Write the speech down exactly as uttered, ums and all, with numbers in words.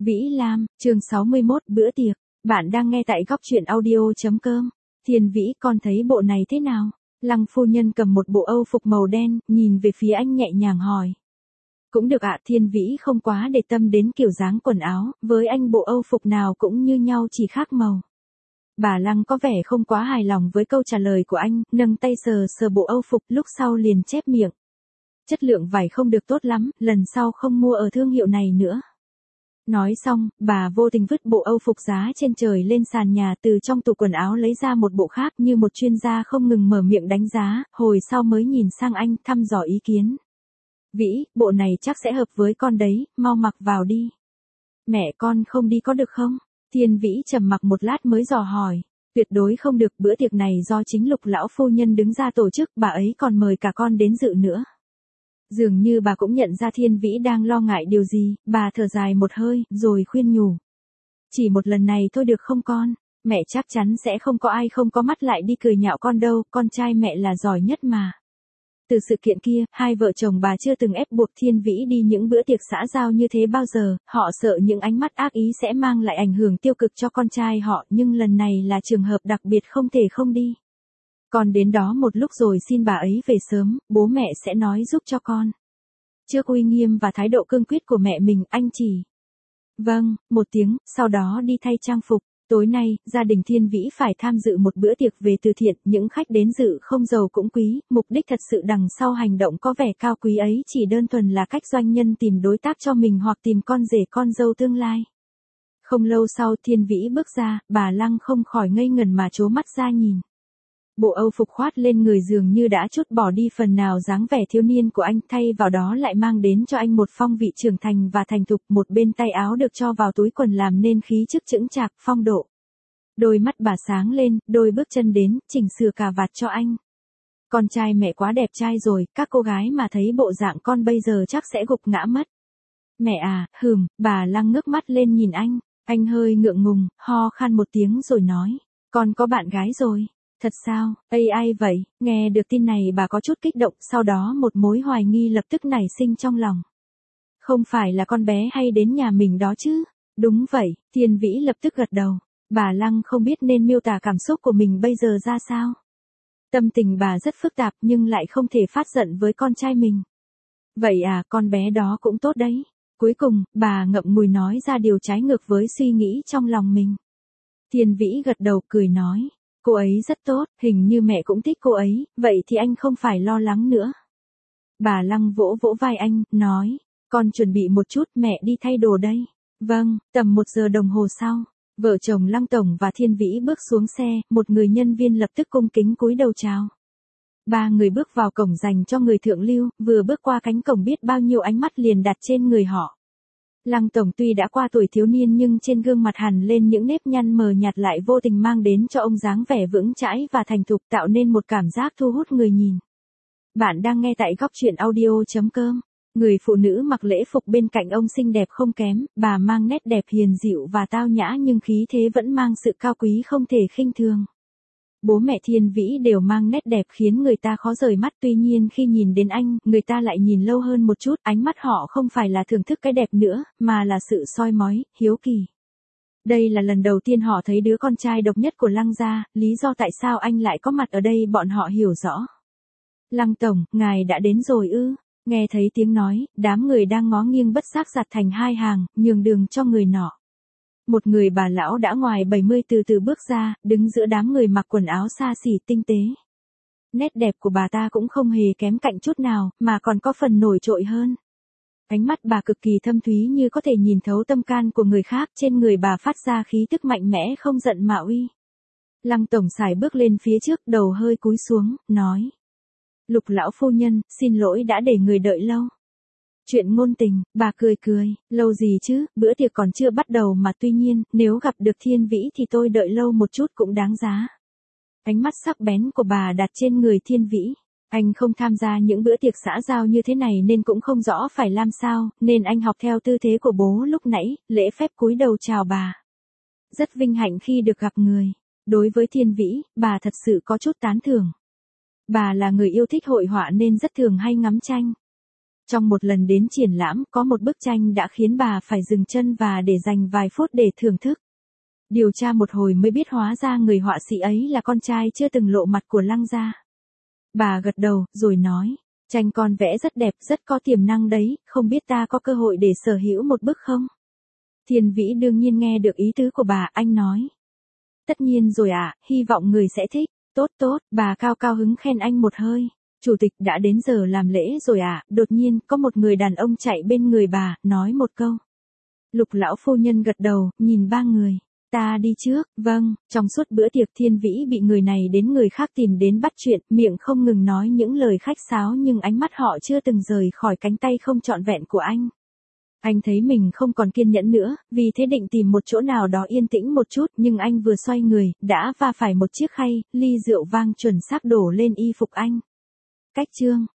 Vĩ Lam, chương sáu mươi mốt, bữa tiệc. Bạn đang nghe tại góc truyện audio chấm com. Thiên Vĩ, con thấy bộ này thế nào? Lăng phu nhân cầm một bộ âu phục màu đen, nhìn về phía anh nhẹ nhàng hỏi. Cũng được ạ. Thiên Vĩ không quá để tâm đến kiểu dáng quần áo, với anh bộ âu phục nào cũng như nhau chỉ khác màu. Bà Lăng có vẻ không quá hài lòng với câu trả lời của anh, nâng tay sờ sờ bộ âu phục, lúc sau liền chép miệng. Chất lượng vải không được tốt lắm, lần sau không mua ở thương hiệu này nữa. Nói xong, bà vô tình vứt bộ âu phục giá trên trời lên sàn nhà, từ trong tủ quần áo lấy ra một bộ khác, như một chuyên gia không ngừng mở miệng đánh giá, hồi sau mới nhìn sang anh thăm dò ý kiến. Vĩ, bộ này chắc sẽ hợp với con đấy, mau mặc vào đi. Mẹ con không đi có được không? Thiên Vĩ trầm mặc một lát mới dò hỏi. Tuyệt đối không được, bữa tiệc này do chính Lục lão phu nhân đứng ra tổ chức, bà ấy còn mời cả con đến dự nữa. Dường như bà cũng nhận ra Thiên Vĩ đang lo ngại điều gì, bà thở dài một hơi, rồi khuyên nhủ. Chỉ một lần này thôi được không con? Mẹ chắc chắn sẽ không có ai không có mắt lại đi cười nhạo con đâu, con trai mẹ là giỏi nhất mà. Từ sự kiện kia, hai vợ chồng bà chưa từng ép buộc Thiên Vĩ đi những bữa tiệc xã giao như thế bao giờ, họ sợ những ánh mắt ác ý sẽ mang lại ảnh hưởng tiêu cực cho con trai họ, nhưng lần này là trường hợp đặc biệt không thể không đi. Con đến đó một lúc rồi xin bà ấy về sớm, bố mẹ sẽ nói giúp cho con. Trước uy nghiêm và thái độ cương quyết của mẹ mình, anh chỉ. Vâng, một tiếng, sau đó đi thay trang phục. Tối nay, gia đình Thiên Vĩ phải tham dự một bữa tiệc về từ thiện, những khách đến dự không giàu cũng quý, mục đích thật sự đằng sau hành động có vẻ cao quý ấy chỉ đơn thuần là cách doanh nhân tìm đối tác cho mình hoặc tìm con rể con dâu tương lai. Không lâu sau Thiên Vĩ bước ra, bà Lăng không khỏi ngây ngẩn mà trố mắt ra nhìn. Bộ âu phục khoát lên người dường như đã trút bỏ đi phần nào dáng vẻ thiếu niên của anh, thay vào đó lại mang đến cho anh một phong vị trưởng thành và thành thục, một bên tay áo được cho vào túi quần làm nên khí chất chững chạc, phong độ. Đôi mắt bà sáng lên, đôi bước chân đến, chỉnh sửa cà vạt cho anh. Con trai mẹ quá đẹp trai rồi, các cô gái mà thấy bộ dạng con bây giờ chắc sẽ gục ngã mất. Mẹ à, hừm, bà Lăng ngước mắt lên nhìn anh, anh hơi ngượng ngùng, ho khan một tiếng rồi nói, con có bạn gái rồi. Thật sao, ây ai vậy, nghe được tin này bà có chút kích động, sau đó một mối hoài nghi lập tức nảy sinh trong lòng. Không phải là con bé hay đến nhà mình đó chứ? Đúng vậy, Thiên Vĩ lập tức gật đầu. Bà Lăng không biết nên miêu tả cảm xúc của mình bây giờ ra sao. Tâm tình bà rất phức tạp nhưng lại không thể phát giận với con trai mình. Vậy à, con bé đó cũng tốt đấy. Cuối cùng, bà ngậm ngùi nói ra điều trái ngược với suy nghĩ trong lòng mình. Thiên Vĩ gật đầu cười nói. Cô ấy rất tốt, hình như mẹ cũng thích cô ấy, vậy thì anh không phải lo lắng nữa. Bà Lăng vỗ vỗ vai anh, nói, con chuẩn bị một chút, mẹ đi thay đồ đây. Vâng, tầm một giờ đồng hồ sau, vợ chồng Lăng Tổng và Thiên Vĩ bước xuống xe, một người nhân viên lập tức cung kính cúi đầu chào. Ba người bước vào cổng dành cho người thượng lưu, vừa bước qua cánh cổng biết bao nhiêu ánh mắt liền đặt trên người họ. Lăng Tổng tuy đã qua tuổi thiếu niên nhưng trên gương mặt hằn lên những nếp nhăn mờ nhạt lại vô tình mang đến cho ông dáng vẻ vững chãi và thành thục, tạo nên một cảm giác thu hút người nhìn. Bạn đang nghe tại góc truyện audio chấm com. Người phụ nữ mặc lễ phục bên cạnh ông xinh đẹp không kém, bà mang nét đẹp hiền dịu và tao nhã nhưng khí thế vẫn mang sự cao quý không thể khinh thường. Bố mẹ Thiên Vĩ đều mang nét đẹp khiến người ta khó rời mắt, tuy nhiên khi nhìn đến anh, người ta lại nhìn lâu hơn một chút, ánh mắt họ không phải là thưởng thức cái đẹp nữa, mà là sự soi mói, hiếu kỳ. Đây là lần đầu tiên họ thấy đứa con trai độc nhất của Lăng gia, lý do tại sao anh lại có mặt ở đây bọn họ hiểu rõ. Lăng Tổng, ngài đã đến rồi ư? Nghe thấy tiếng nói, đám người đang ngó nghiêng bất giác giặt thành hai hàng, nhường đường cho người nọ. Một người bà lão đã ngoài bảy mươi từ từ bước ra, đứng giữa đám người mặc quần áo xa xỉ tinh tế. Nét đẹp của bà ta cũng không hề kém cạnh chút nào, mà còn có phần nổi trội hơn. Ánh mắt bà cực kỳ thâm thúy như có thể nhìn thấu tâm can của người khác, trên người bà phát ra khí tức mạnh mẽ không giận mà uy. Lăng Tổng sải bước lên phía trước, đầu hơi cúi xuống, nói. Lục lão phu nhân, xin lỗi đã để người đợi lâu. Chuyện ngôn tình, bà cười cười, lâu gì chứ, bữa tiệc còn chưa bắt đầu mà, tuy nhiên, nếu gặp được Thiên Vĩ thì tôi đợi lâu một chút cũng đáng giá. Ánh mắt sắc bén của bà đặt trên người Thiên Vĩ. Anh không tham gia những bữa tiệc xã giao như thế này nên cũng không rõ phải làm sao, nên anh học theo tư thế của bố lúc nãy, lễ phép cúi đầu chào bà. Rất vinh hạnh khi được gặp người. Đối với Thiên Vĩ, bà thật sự có chút tán thưởng. Bà là người yêu thích hội họa nên rất thường hay ngắm tranh. Trong một lần đến triển lãm, có một bức tranh đã khiến bà phải dừng chân và để dành vài phút để thưởng thức. Điều tra một hồi mới biết hóa ra người họa sĩ ấy là con trai chưa từng lộ mặt của Lăng gia. Bà gật đầu, rồi nói, tranh con vẽ rất đẹp, rất có tiềm năng đấy, không biết ta có cơ hội để sở hữu một bức không? Thiên Vĩ đương nhiên nghe được ý tứ của bà, anh nói. Tất nhiên rồi ạ, à, hy vọng người sẽ thích. Tốt tốt, bà cao cao hứng khen anh một hơi. Chủ tịch đã đến giờ làm lễ rồi à, đột nhiên có một người đàn ông chạy bên người bà, nói một câu. Lục lão phu nhân gật đầu, nhìn ba người. Ta đi trước, vâng, trong suốt bữa tiệc Thiên Vĩ bị người này đến người khác tìm đến bắt chuyện, miệng không ngừng nói những lời khách sáo nhưng ánh mắt họ chưa từng rời khỏi cánh tay không trọn vẹn của anh. Anh thấy mình không còn kiên nhẫn nữa, vì thế định tìm một chỗ nào đó yên tĩnh một chút, nhưng anh vừa xoay người, đã va phải một chiếc khay, ly rượu vang chuẩn xác đổ lên y phục anh. Cách chương